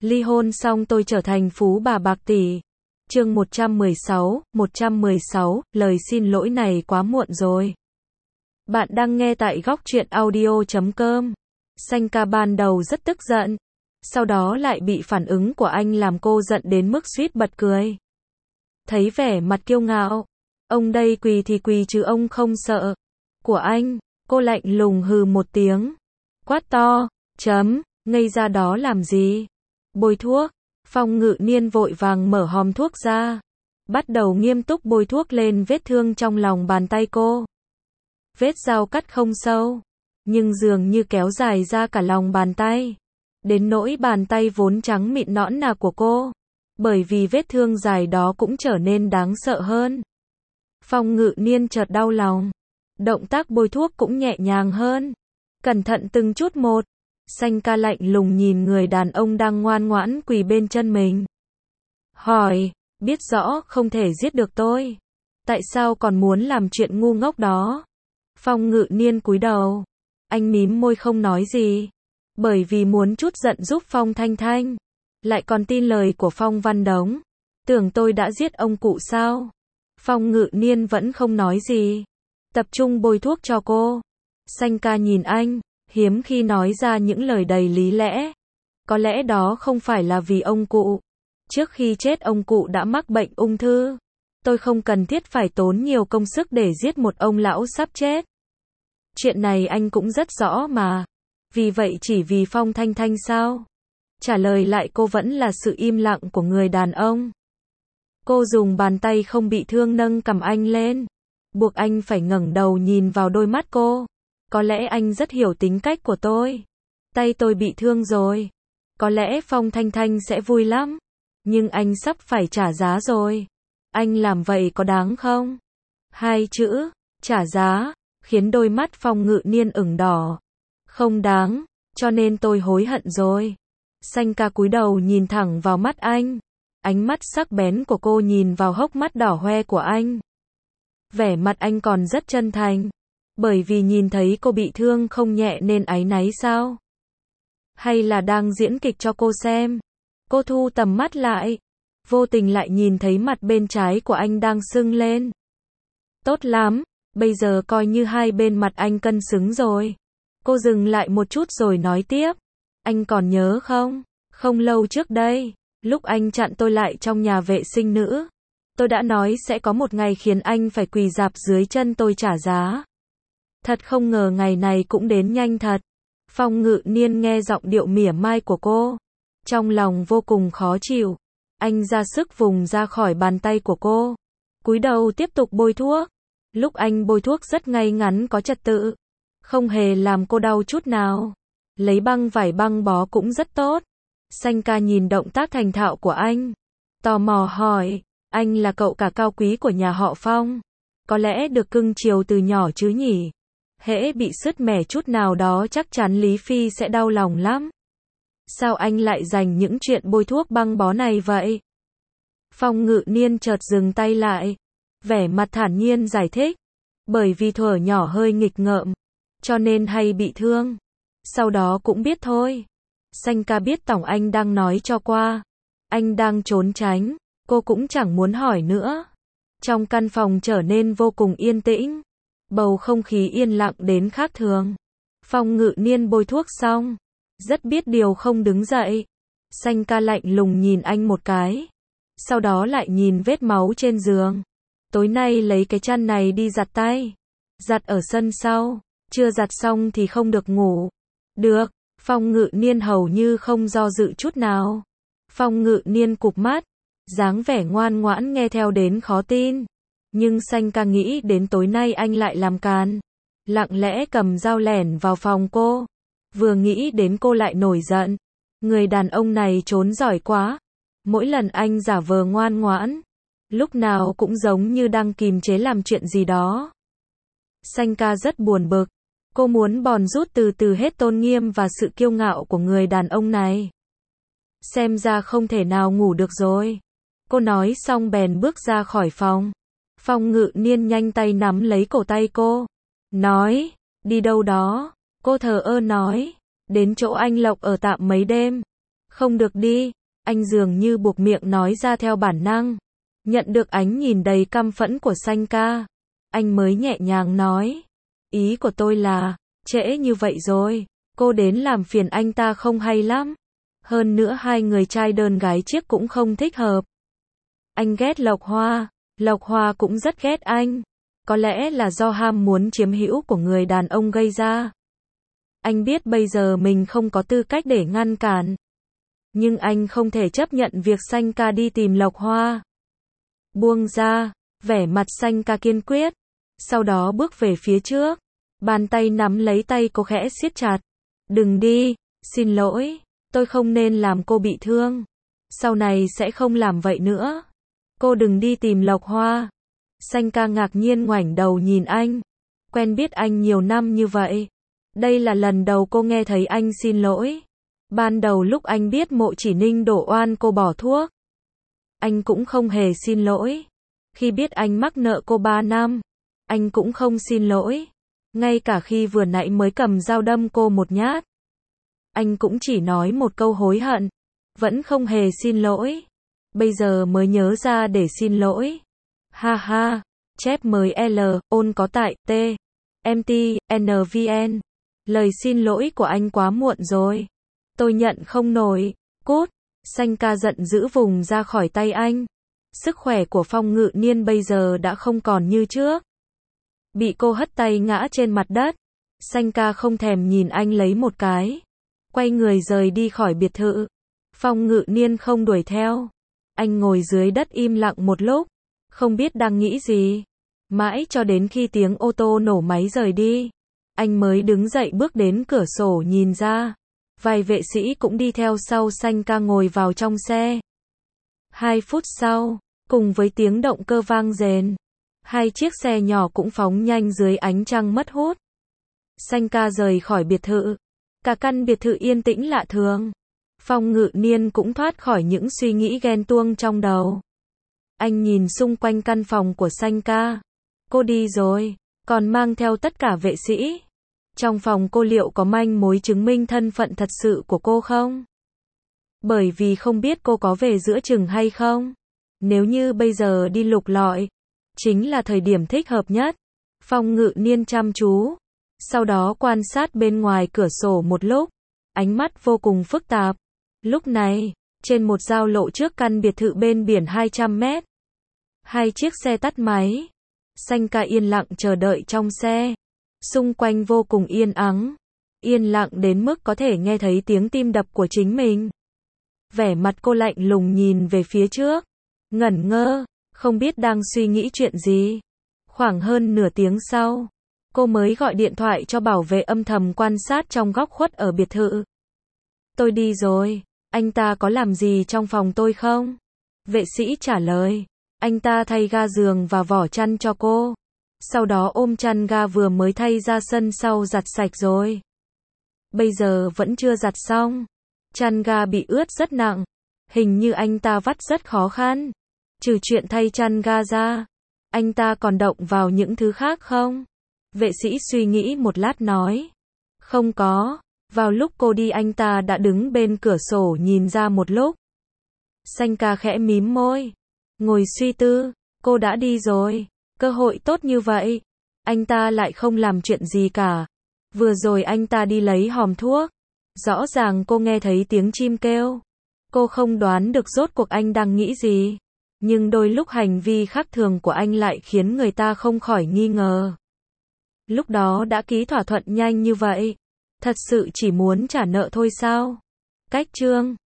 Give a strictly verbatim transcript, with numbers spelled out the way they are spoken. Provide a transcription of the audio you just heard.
Ly hôn xong tôi trở thành phú bà bạc tỷ. Chương một trăm mười sáu, một trăm mười sáu, lời xin lỗi này quá muộn rồi. Bạn đang nghe tại góc truyện audio chấm com. Xanh ca ban đầu rất tức giận, sau đó lại bị phản ứng của anh làm cô giận đến mức suýt bật cười. Thấy vẻ mặt kiêu ngạo, ông đây quỳ thì quỳ chứ ông không sợ của anh, cô lạnh lùng hừ một tiếng, quát to, chấm, ngây ra đó làm gì? Bôi thuốc. Phong Ngự Niên vội vàng mở hòm thuốc ra, bắt đầu nghiêm túc bôi thuốc lên vết thương trong lòng bàn tay cô. Vết dao cắt không sâu, nhưng dường như kéo dài ra cả lòng bàn tay, đến nỗi bàn tay vốn trắng mịn nõn nà của cô, bởi vì vết thương dài đó cũng trở nên đáng sợ hơn. Phong Ngự Niên chợt đau lòng, động tác bôi thuốc cũng nhẹ nhàng hơn, cẩn thận từng chút một. Xanh ca lạnh lùng nhìn người đàn ông đang ngoan ngoãn quỳ bên chân mình. Hỏi, biết rõ không thể giết được tôi, tại sao còn muốn làm chuyện ngu ngốc đó? Phong Ngự Niên cúi đầu, anh mím môi không nói gì, bởi vì muốn trút giận giúp Phong Thanh Thanh, lại còn tin lời của Phong Văn Đống. Tưởng tôi đã giết ông cụ sao? Phong Ngự Niên vẫn không nói gì, tập trung bôi thuốc cho cô. Xanh ca nhìn anh, hiếm khi nói ra những lời đầy lý lẽ. Có lẽ đó không phải là vì ông cụ. Trước khi chết ông cụ đã mắc bệnh ung thư. Tôi không cần thiết phải tốn nhiều công sức để giết một ông lão sắp chết. Chuyện này anh cũng rất rõ mà. Vì vậy chỉ vì Phong Thanh Thanh sao? Trả lời lại cô vẫn là sự im lặng của người đàn ông. Cô dùng bàn tay không bị thương nâng cầm anh lên, buộc anh phải ngẩng đầu nhìn vào đôi mắt cô. Có lẽ anh rất hiểu tính cách của tôi. Tay tôi bị thương rồi. Có lẽ Phong Thanh Thanh sẽ vui lắm. Nhưng anh sắp phải trả giá rồi. Anh làm vậy có đáng không? Hai chữ, trả giá, khiến đôi mắt Phong Ngự Niên ửng đỏ. Không đáng, cho nên tôi hối hận rồi. Xanh ca cúi đầu nhìn thẳng vào mắt anh. Ánh mắt sắc bén của cô nhìn vào hốc mắt đỏ hoe của anh. Vẻ mặt anh còn rất chân thành. Bởi vì nhìn thấy cô bị thương không nhẹ nên áy náy sao? Hay là đang diễn kịch cho cô xem? Cô thu tầm mắt lại, vô tình lại nhìn thấy mặt bên trái của anh đang sưng lên. Tốt lắm, bây giờ coi như hai bên mặt anh cân xứng rồi. Cô dừng lại một chút rồi nói tiếp. Anh còn nhớ không? Không lâu trước đây, lúc anh chặn tôi lại trong nhà vệ sinh nữ, tôi đã nói sẽ có một ngày khiến anh phải quỳ rạp dưới chân tôi trả giá. Thật không ngờ ngày này cũng đến nhanh thật. Phong Ngự Niên nghe giọng điệu mỉa mai của cô, trong lòng vô cùng khó chịu. Anh ra sức vùng ra khỏi bàn tay của cô, cúi đầu tiếp tục bôi thuốc. Lúc anh bôi thuốc rất ngay ngắn có trật tự, không hề làm cô đau chút nào. Lấy băng vải băng bó cũng rất tốt. Xanh ca nhìn động tác thành thạo của anh, tò mò hỏi, anh là cậu cả cao quý của nhà họ Phong, có lẽ được cưng chiều từ nhỏ chứ nhỉ? Hễ bị sứt mẻ chút nào đó chắc chắn Lý Phi sẽ đau lòng lắm. Sao anh lại dành những chuyện bôi thuốc băng bó này vậy? Phong Ngự Niên chợt dừng tay lại, vẻ mặt thản nhiên giải thích. Bởi vì thuở nhỏ hơi nghịch ngợm, cho nên hay bị thương. Sau đó cũng biết thôi. Xanh ca biết tổng anh đang nói cho qua. Anh đang trốn tránh, cô cũng chẳng muốn hỏi nữa. Trong căn phòng trở nên vô cùng yên tĩnh. Bầu không khí yên lặng đến khác thường. Phong Ngự Niên bôi thuốc xong, rất biết điều không đứng dậy. Xanh ca lạnh lùng nhìn anh một cái, sau đó lại nhìn vết máu trên giường. Tối nay lấy cái chăn này đi giặt tay, giặt ở sân sau, chưa giặt xong thì không được ngủ. Được. Phong Ngự Niên hầu như không do dự chút nào. Phong Ngự Niên cụp mắt, dáng vẻ ngoan ngoãn nghe theo đến khó tin. Nhưng xanh ca nghĩ đến tối nay anh lại làm càn, lặng lẽ cầm dao lẻn vào phòng cô. Vừa nghĩ đến cô lại nổi giận. Người đàn ông này trốn giỏi quá. Mỗi lần anh giả vờ ngoan ngoãn, lúc nào cũng giống như đang kìm chế làm chuyện gì đó. Xanh ca rất buồn bực. Cô muốn bòn rút từ từ hết tôn nghiêm và sự kiêu ngạo của người đàn ông này. Xem ra không thể nào ngủ được rồi. Cô nói xong bèn bước ra khỏi phòng. Phong Ngự Niên nhanh tay nắm lấy cổ tay cô. Nói, đi đâu đó? Cô thờ ơ nói, đến chỗ anh Lộc ở tạm mấy đêm. Không được đi. Anh dường như buộc miệng nói ra theo bản năng. Nhận được ánh nhìn đầy căm phẫn của Sanh ca. Anh mới nhẹ nhàng nói. Ý của tôi là, trễ như vậy rồi, cô đến làm phiền anh ta không hay lắm. Hơn nữa hai người trai đơn gái chiếc cũng không thích hợp. Anh ghét Lộc Hoa, Lộc Hoa cũng rất ghét anh. Có lẽ là do ham muốn chiếm hữu của người đàn ông gây ra. Anh biết bây giờ mình không có tư cách để ngăn cản. Nhưng anh không thể chấp nhận việc Sanh ca đi tìm Lộc Hoa. Buông ra, vẻ mặt Sanh ca kiên quyết. Sau đó bước về phía trước. Bàn tay nắm lấy tay cô khẽ siết chặt. Đừng đi, xin lỗi, tôi không nên làm cô bị thương. Sau này sẽ không làm vậy nữa. Cô đừng đi tìm Lộc Hoa. Sanh ca ngạc nhiên ngoảnh đầu nhìn anh. Quen biết anh nhiều năm như vậy. Đây là lần đầu cô nghe thấy anh xin lỗi. Ban đầu lúc anh biết Mộ Chỉ Ninh đổ oan cô bỏ thuốc, anh cũng không hề xin lỗi. Khi biết anh mắc nợ cô ba năm, anh cũng không xin lỗi. Ngay cả khi vừa nãy mới cầm dao đâm cô một nhát, anh cũng chỉ nói một câu hối hận, vẫn không hề xin lỗi. Bây giờ mới nhớ ra để xin lỗi. Ha ha, chép mới L, ôn có tại T, M T, N V N. Lời xin lỗi của anh quá muộn rồi. Tôi nhận không nổi. Cút. Sanh ca giận dữ vùng ra khỏi tay anh. Sức khỏe của Phong Ngự Niên bây giờ đã không còn như trước. Bị cô hất tay ngã trên mặt đất. Sanh ca không thèm nhìn anh lấy một cái. Quay người rời đi khỏi biệt thự. Phong Ngự Niên không đuổi theo. Anh ngồi dưới đất im lặng một lúc. Không biết đang nghĩ gì. Mãi cho đến khi tiếng ô tô nổ máy rời đi. Anh mới đứng dậy bước đến cửa sổ nhìn ra. Vài vệ sĩ cũng đi theo sau Sanh ca ngồi vào trong xe. Hai phút sau, cùng với tiếng động cơ vang rền, hai chiếc xe nhỏ cũng phóng nhanh dưới ánh trăng mất hút. Sanh ca rời khỏi biệt thự. Cả căn biệt thự yên tĩnh lạ thường. Phong Ngự Niên cũng thoát khỏi những suy nghĩ ghen tuông trong đầu. Anh nhìn xung quanh căn phòng của Sanh ca. Cô đi rồi, còn mang theo tất cả vệ sĩ. Trong phòng cô liệu có manh mối chứng minh thân phận thật sự của cô không? Bởi vì không biết cô có về giữa chừng hay không. Nếu như bây giờ đi lục lọi, chính là thời điểm thích hợp nhất. Phong Ngự Niên chăm chú. Sau đó quan sát bên ngoài cửa sổ một lúc. Ánh mắt vô cùng phức tạp. Lúc này, trên một giao lộ trước căn biệt thự bên biển hai trăm mét. Hai chiếc xe tắt máy. Sanh ca yên lặng chờ đợi trong xe. Xung quanh vô cùng yên ắng. Yên lặng đến mức có thể nghe thấy tiếng tim đập của chính mình. Vẻ mặt cô lạnh lùng nhìn về phía trước. Ngẩn ngơ, không biết đang suy nghĩ chuyện gì. Khoảng hơn nửa tiếng sau, cô mới gọi điện thoại cho bảo vệ âm thầm quan sát trong góc khuất ở biệt thự. Tôi đi rồi, anh ta có làm gì trong phòng tôi không? Vệ sĩ trả lời. Anh ta thay ga giường và vỏ chăn cho cô. Sau đó ôm chăn ga vừa mới thay ra sân sau giặt sạch rồi. Bây giờ vẫn chưa giặt xong. Chăn ga bị ướt rất nặng. Hình như anh ta vắt rất khó khăn. Trừ chuyện thay chăn ga ra, anh ta còn động vào những thứ khác không? Vệ sĩ suy nghĩ một lát nói. Không có. Vào lúc cô đi anh ta đã đứng bên cửa sổ nhìn ra một lúc. Sanh ca khẽ mím môi. Ngồi suy tư. Cô đã đi rồi. Cơ hội tốt như vậy. Anh ta lại không làm chuyện gì cả. Vừa rồi anh ta đi lấy hòm thuốc. Rõ ràng cô nghe thấy tiếng chim kêu. Cô không đoán được rốt cuộc anh đang nghĩ gì. Nhưng đôi lúc hành vi khác thường của anh lại khiến người ta không khỏi nghi ngờ. Lúc đó đã ký thỏa thuận nhanh như vậy. Thật sự chỉ muốn trả nợ thôi sao? Cách chương